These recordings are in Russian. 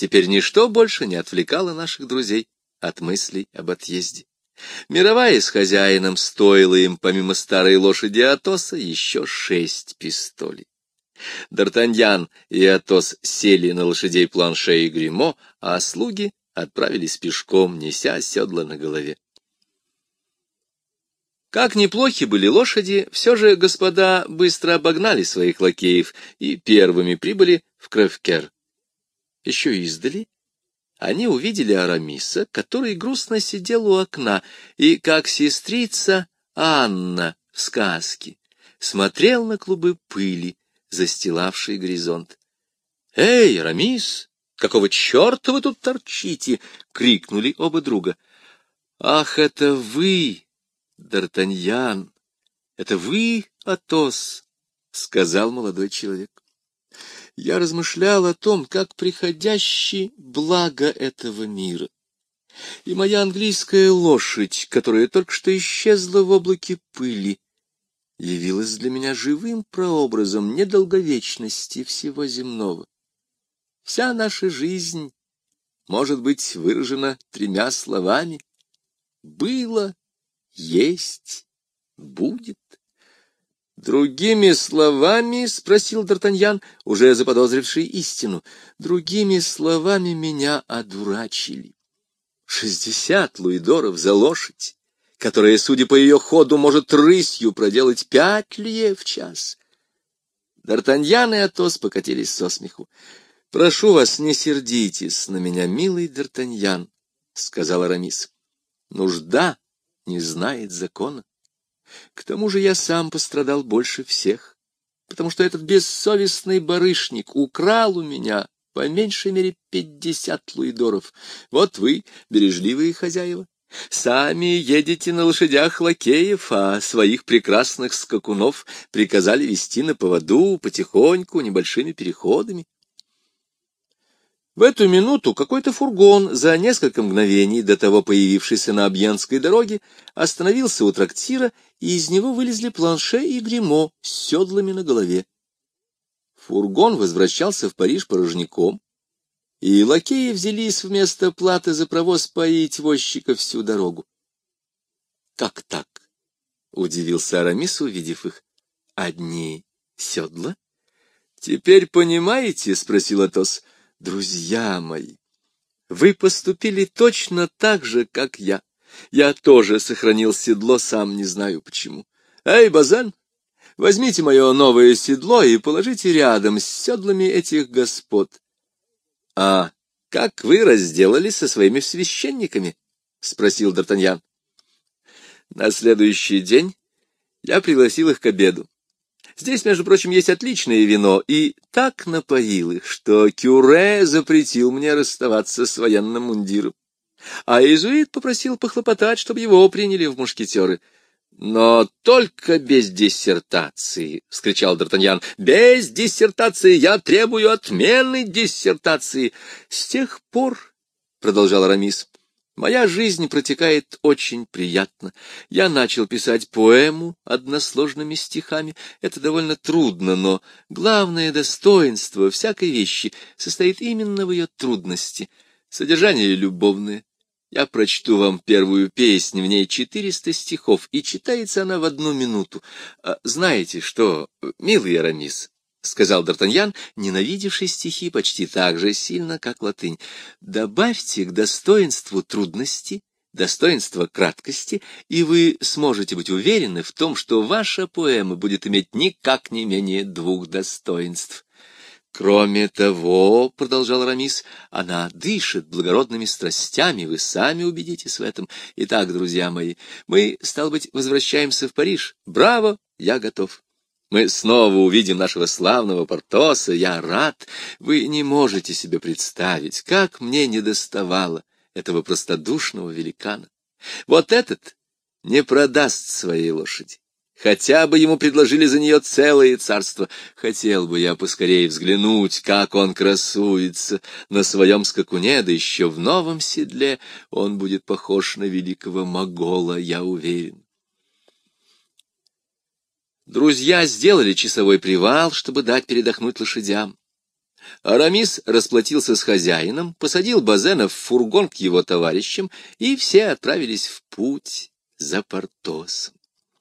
Теперь ничто больше не отвлекало наших друзей от мыслей об отъезде. Мировая с хозяином стоила им, помимо старой лошади Атоса, еще 6 пистолей. Д'Артаньян и Атос сели на лошадей Планше и Гримо, а слуги отправились пешком, неся седла на голове. Как неплохи были лошади, все же господа быстро обогнали своих лакеев и первыми прибыли в Кревкер. Еще издали они увидели Арамиса, который грустно сидел у окна, и, как сестрица Анна в сказке, смотрел на клубы пыли, застилавшие горизонт. — Эй, Арамис, какого черта вы тут торчите? — крикнули оба друга. — Ах, это вы, Д'Артаньян, это вы, Атос, — сказал молодой человек. Я размышлял о том, как приходящее благо этого мира. И моя английская лошадь, которая только что исчезла в облаке пыли, явилась для меня живым прообразом недолговечности всего земного. Вся наша жизнь может быть выражена 3 словами: было, есть, будет. — Другими словами, — спросил Д'Артаньян, уже заподозривший истину, — другими словами меня одурачили. 60 луидоров за лошадь, которая, судя по ее ходу, может рысью проделать 5 лье в час. Д'Артаньян и Атос покатились со смеху. — Прошу вас, не сердитесь на меня, милый Д'Артаньян, — сказал Арамис. — Нужда не знает закона. К тому же я сам пострадал больше всех, потому что этот бессовестный барышник украл у меня по меньшей мере 50 луидоров. Вот вы, бережливые хозяева, сами едете на лошадях лакеев, а своих прекрасных скакунов приказали вести на поводу потихоньку, небольшими переходами. В эту минуту какой-то фургон, за несколько мгновений до того появившийся на Амьенской дороге, остановился у трактира, и из него вылезли Планше и Гримо с седлами на голове. Фургон возвращался в Париж порожняком, и лакеи взялись вместо платы за провоз поить возчика всю дорогу. — Как так? — удивился Арамис, увидев их. — Одни седла? — Теперь понимаете? — спросил Атос. — Друзья мои, вы поступили точно так же, как я. Я тоже сохранил седло, сам не знаю почему. Эй, Базен, возьмите мое новое седло и положите рядом с седлами этих господ. — А как вы разделались со своими священниками? — спросил Д'Артаньян. — На следующий день я пригласил их к обеду. Здесь, между прочим, есть отличное вино, и так напоил их, что кюре запретил мне расставаться с военным мундиром. А иезуит попросил похлопотать, чтобы его приняли в мушкетеры. — Но только без диссертации! — вскричал Д'Артаньян. — Без диссертации! Я требую отмены диссертации! — С тех пор, — продолжал Арамис, — моя жизнь протекает очень приятно. Я начал писать поэму односложными стихами. Это довольно трудно, но главное достоинство всякой вещи состоит именно в ее трудности. Содержание любовное. Я прочту вам первую песнь, в ней 400 стихов, и читается она в 1 минуту. Знаете что, милый Арамис, — сказал Д'Артаньян, ненавидевший стихи почти так же сильно, как латынь, — добавьте к достоинству трудности достоинство краткости, и вы сможете быть уверены в том, что ваша поэма будет иметь никак не менее 2 достоинств. Кроме того, — продолжал Арамис, — она дышит благородными страстями, вы сами убедитесь в этом. Итак, друзья мои, мы, стало быть, возвращаемся в Париж. Браво, я готов. Мы снова увидим нашего славного Портоса, я рад. Вы не можете себе представить, как мне недоставало этого простодушного великана. Вот этот не продаст своей лошади. Хотя бы ему предложили за нее целое царство. Хотел бы я поскорее взглянуть, как он красуется на своем скакуне, да еще в новом седле. Он будет похож на великого могола, я уверен. Друзья сделали часовой привал, чтобы дать передохнуть лошадям. Арамис расплатился с хозяином, посадил Базена в фургон к его товарищам, и все отправились в путь за Портосом.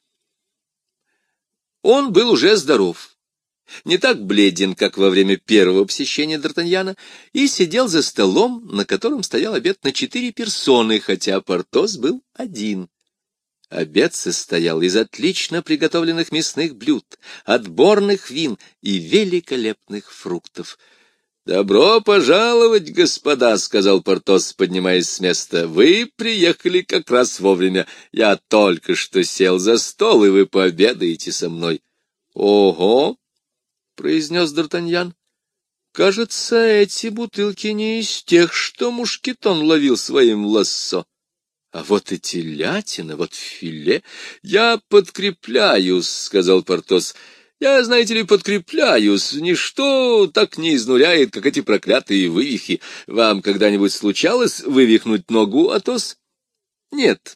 Он был уже здоров, не так бледен, как во время первого посещения Д'Артаньяна, и сидел за столом, на котором стоял обед на 4 персоны, хотя Портос был один. Обед состоял из отлично приготовленных мясных блюд, отборных вин и великолепных фруктов. «Добро пожаловать, господа», — сказал Портос, поднимаясь с места. «Вы приехали как раз вовремя. Я только что сел за стол, и вы пообедаете со мной». «Ого», — произнес Д'Артаньян, — «кажется, эти бутылки не из тех, что Мушкетон ловил своим лассо. А вот и телятина, вот филе. Я подкрепляюсь», — сказал Портос. «Я, знаете ли, подкрепляюсь. Ничто так не изнуряет, как эти проклятые вывихи. Вам когда-нибудь случалось вывихнуть ногу, Атос?» «Нет.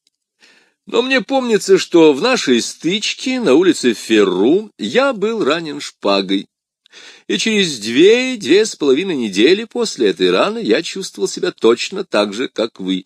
Но мне помнится, что в нашей стычке на улице Ферру я был ранен шпагой. И через 2–2,5 недели после этой раны я чувствовал себя точно так же, как вы.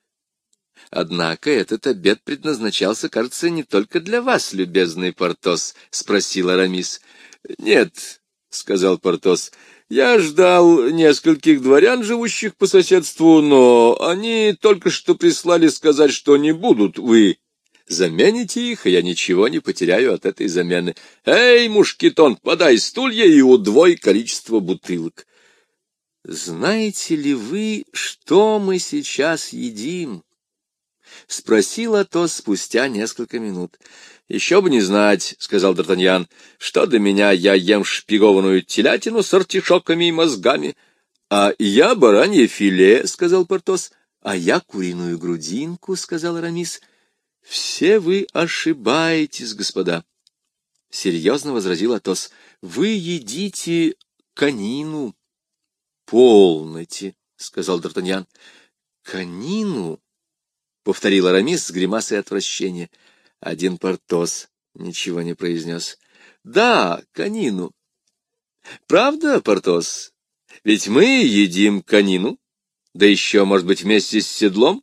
Однако этот обед предназначался, кажется, не только для вас, любезный Портос, — спросил Арамис. — Нет, — сказал Портос, — я ждал нескольких дворян, живущих по соседству, но они только что прислали сказать, что не будут. Вы замените их, и я ничего не потеряю от этой замены. Эй, Мушкетон, подай стулья и удвой количество бутылок. — Знаете ли вы, что мы сейчас едим? — спросил Атос спустя несколько минут. — Еще бы не знать, — сказал Д'Артаньян. — Что до меня, я ем шпигованную телятину с артишоками и мозгами. — А я баранье филе, — сказал Портос. — А я куриную грудинку, — сказал Арамис. — Все вы ошибаетесь, господа, — серьезно возразил Атос. — Вы едите конину. — Полноте, — сказал Д'Артаньян. — Конину? — повторил Арамис с гримасой отвращения. Один Портос ничего не произнес. — Да, конину. — Правда, Портос? Ведь мы едим конину, да еще, может быть, вместе с седлом?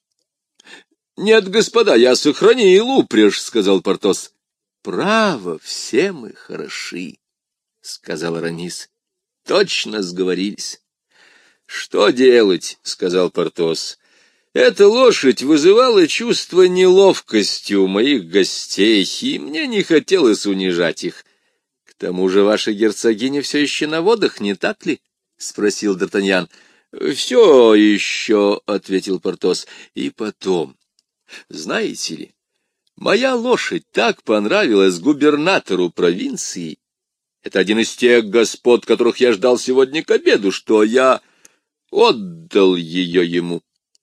— Нет, господа, я сохранил упряжь, — сказал Портос. — Право, все мы хороши, — сказал Арамис. — Точно сговорились. — Что делать, — сказал Портос. Эта лошадь вызывала чувство неловкости у моих гостей, и мне не хотелось унижать их. — К тому же ваша герцогиня все еще на водах, не так ли? — спросил Д'Артаньян. — Все еще, — ответил Портос. — И потом, знаете ли, моя лошадь так понравилась губернатору провинции. Это один из тех господ, которых я ждал сегодня к обеду, что я отдал ее ему.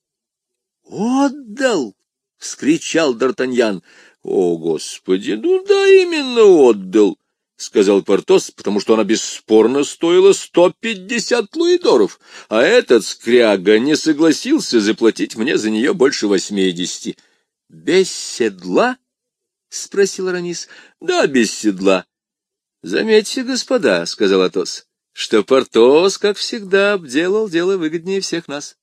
«Отдал!» — вскричал Д'Артаньян. «О, Господи, ну да, именно отдал!» — сказал Портос, потому что она бесспорно стоила 150 луидоров, а этот скряга не согласился заплатить мне за нее больше 80. «Без седла?» — спросил Арамис. «Да, без седла». «Заметьте, господа, — сказал Атос, — что Портос, как всегда, обделал дело выгоднее всех нас».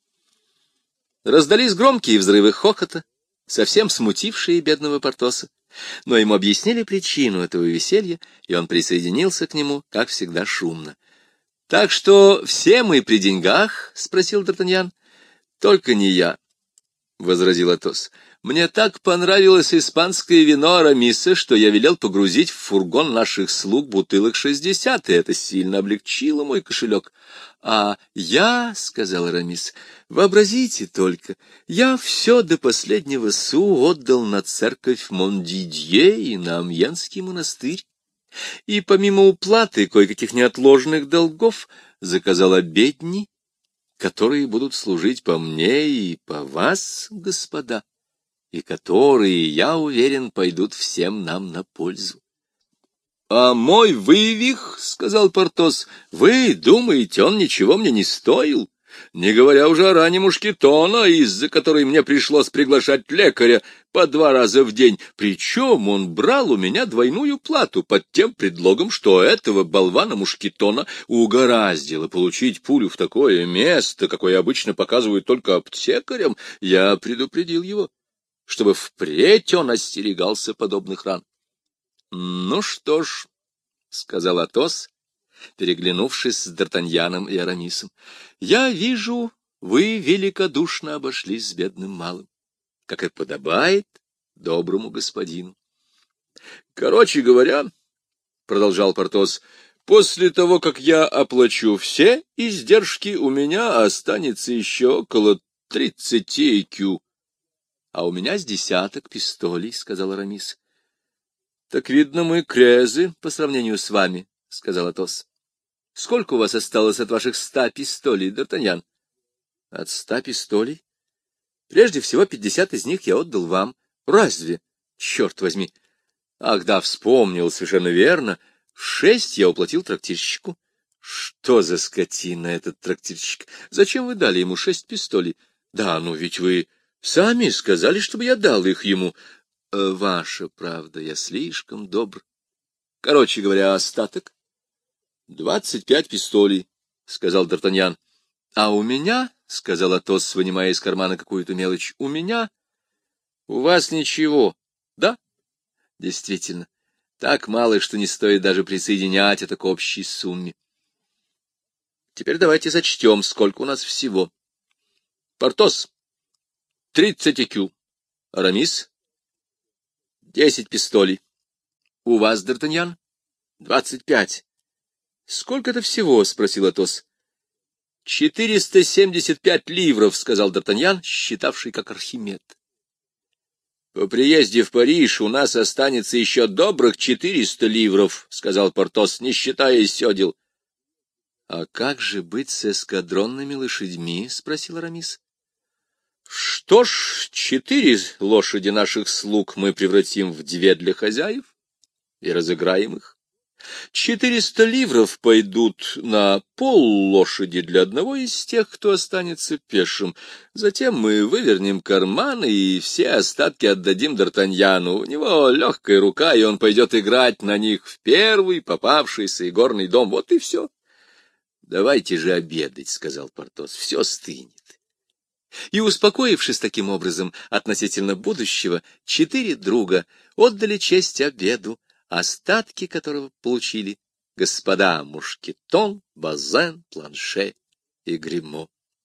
Раздались громкие взрывы хохота, совсем смутившие бедного Портоса, но ему объяснили причину этого веселья, и он присоединился к нему, как всегда, шумно. — Так что все мы при деньгах? — спросил Д'Артаньян. — Только не я, — возразил Атос. — Мне так понравилось испанское вино Арамиса, что я велел погрузить в фургон наших слуг бутылок 60, и это сильно облегчило мой кошелек. — А я, — сказал Арамис, — вообразите только, я все до последнего су отдал на церковь Мондидье и на Амьенский монастырь, и помимо уплаты кое-каких неотложных долгов заказал обедни, которые будут служить по мне и по вас, господа, и которые, я уверен, пойдут всем нам на пользу. — А мой вывих, — сказал Портос, — вы думаете, он ничего мне не стоил? не говоря уже о ране мушкетона, из-за которой мне пришлось приглашать лекаря по 2 раза в день. Причем он брал у меня двойную плату под тем предлогом, что этого болвана мушкетона угораздило получить пулю в такое место, какое обычно показывают только аптекарям. Я предупредил его, чтобы впредь он остерегался подобных ран. — Ну что ж, — сказал Атос, переглянувшись с Д'Артаньяном и Арамисом, — я вижу, вы великодушно обошлись с бедным малым, как и подобает доброму господину. — Короче говоря, — продолжал Портос, — после того, как я оплачу все издержки, у меня останется еще около 30 ЭКЮ. — А у меня с 10 пистолей, — сказал Арамис. — Так, видно, мы крезы по сравнению с вами, — сказал Атос. — Сколько у вас осталось от ваших 100 пистолей, Д'Артаньян? — От 100 пистолей? Прежде всего 50 из них я отдал вам. Разве? Черт возьми! Ах да, вспомнил, совершенно верно. 6 я уплатил трактирщику. Что за скотина этот трактирщик? Зачем вы дали ему 6 пистолей? Да, ну ведь вы сами сказали, чтобы я дал их ему. Ваша правда, я слишком добр. Короче говоря, остаток 25 пистолей, — сказал Д'Артаньян. — А у меня, — сказал Атос, вынимая из кармана какую-то мелочь, — у меня... — У вас ничего, да? — Действительно, так мало, что не стоит даже присоединять это к общей сумме. Теперь давайте зачтем, сколько у нас всего. Портос — 30 ЭКЮ. Арамис — 10 пистолей. У вас, Д'Артаньян, 25. Сколько это всего? — спросил Атос. 475 ливров, — сказал Д'Артаньян, считавший как Архимед. По приезде в Париж у нас останется еще добрых 400 ливров, — сказал Портос, не считая седел. — А как же быть с эскадронными лошадьми? — спросил Арамис. — Что ж, 4 лошади наших слуг мы превратим в 2 для хозяев и разыграем их. 400 ливров пойдут на поллошади для одного из тех, кто останется пешим. Затем мы вывернем карманы и все остатки отдадим Д'Артаньяну. У него легкая рука, и он пойдет играть на них в первый попавшийся игорный дом. Вот и все. — Давайте же обедать, — сказал Портос, — все стынет. И, успокоившись таким образом относительно будущего, 4 друга отдали честь обеду, остатки которого получили господа Мушкетон, Базен, Планше и Гримо.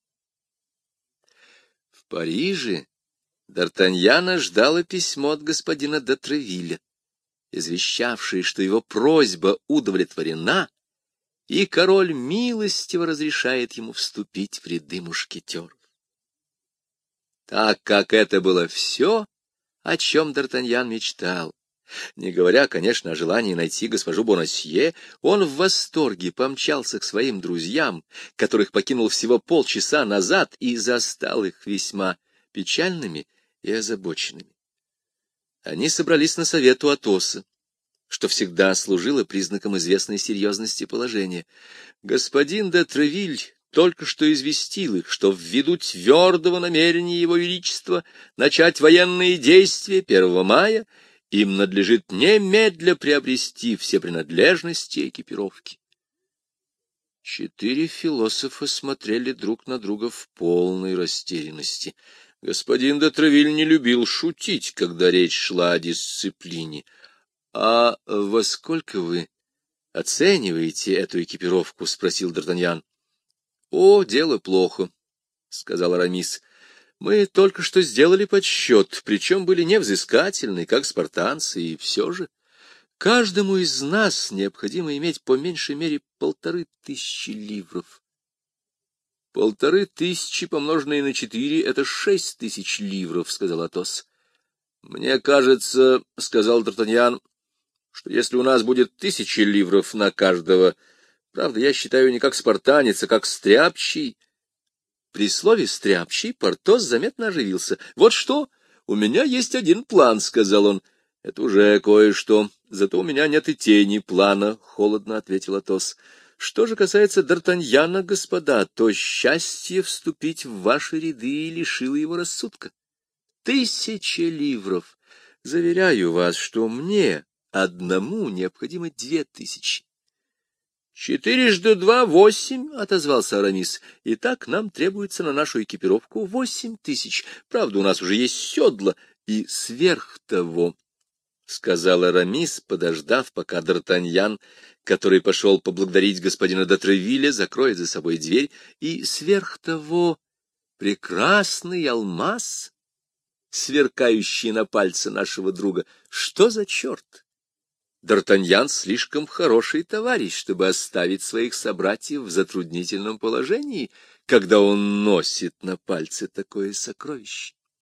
В Париже Д'Артаньяна ждало письмо от господина де Тревилля, извещавшее, что его просьба удовлетворена, и король милостиво разрешает ему вступить в ряды мушкетеров. Так как это было все, о чем Д'Артаньян мечтал, не говоря, конечно, о желании найти госпожу Бонасье, он в восторге помчался к своим друзьям, которых покинул всего полчаса назад, и застал их весьма печальными и озабоченными. Они собрались на совет у Атоса, что всегда служило признаком известной серьезности положения. Господин де Тревиль только что известил их, что ввиду твердого намерения его величества начать военные действия 1 мая им надлежит немедля приобрести все принадлежности экипировки. 4 философа смотрели друг на друга в полной растерянности. Господин де Тревиль не любил шутить, когда речь шла о дисциплине. — А во сколько вы оцениваете эту экипировку? — спросил Д'Артаньян. — О, дело плохо, — сказал Арамис. Мы только что сделали подсчет, причем были невзыскательны, как спартанцы, и все же каждому из нас необходимо иметь по меньшей мере 1500 ливров. 1500, помноженные на 4, — это 6000 ливров, — сказал Атос. — Мне кажется, — сказал Д'Артаньян, — что если у нас будет 1000 ливров на каждого, правда, я считаю не как спартанец, а как стряпчий. При слове «стряпчий» Портос заметно оживился. — Вот что, у меня есть один план, — сказал он. — Это уже кое-что, зато у меня нет и тени плана, — холодно ответил Атос. Что же касается Д'Артаньяна, господа, то счастье вступить в ваши ряды лишило его рассудка. 1000 ливров. Заверяю вас, что мне одному необходимо 2000. 4 × 2 — 8, — отозвался Арамис. — Итак, нам требуется на нашу экипировку 8000. Правда, у нас уже есть седла. И сверх того, — сказал Арамис, подождав, пока Д'Артаньян, который пошел поблагодарить господина де Тревилля, закроет за собой дверь, и сверх того прекрасный алмаз, сверкающий на пальце нашего друга. Что за черт? Д'Артаньян слишком хороший товарищ, чтобы оставить своих собратьев в затруднительном положении, когда он носит на пальце такое сокровище.